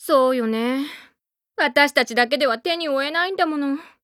そうよね。私たちだけでは手に負えないんだもの。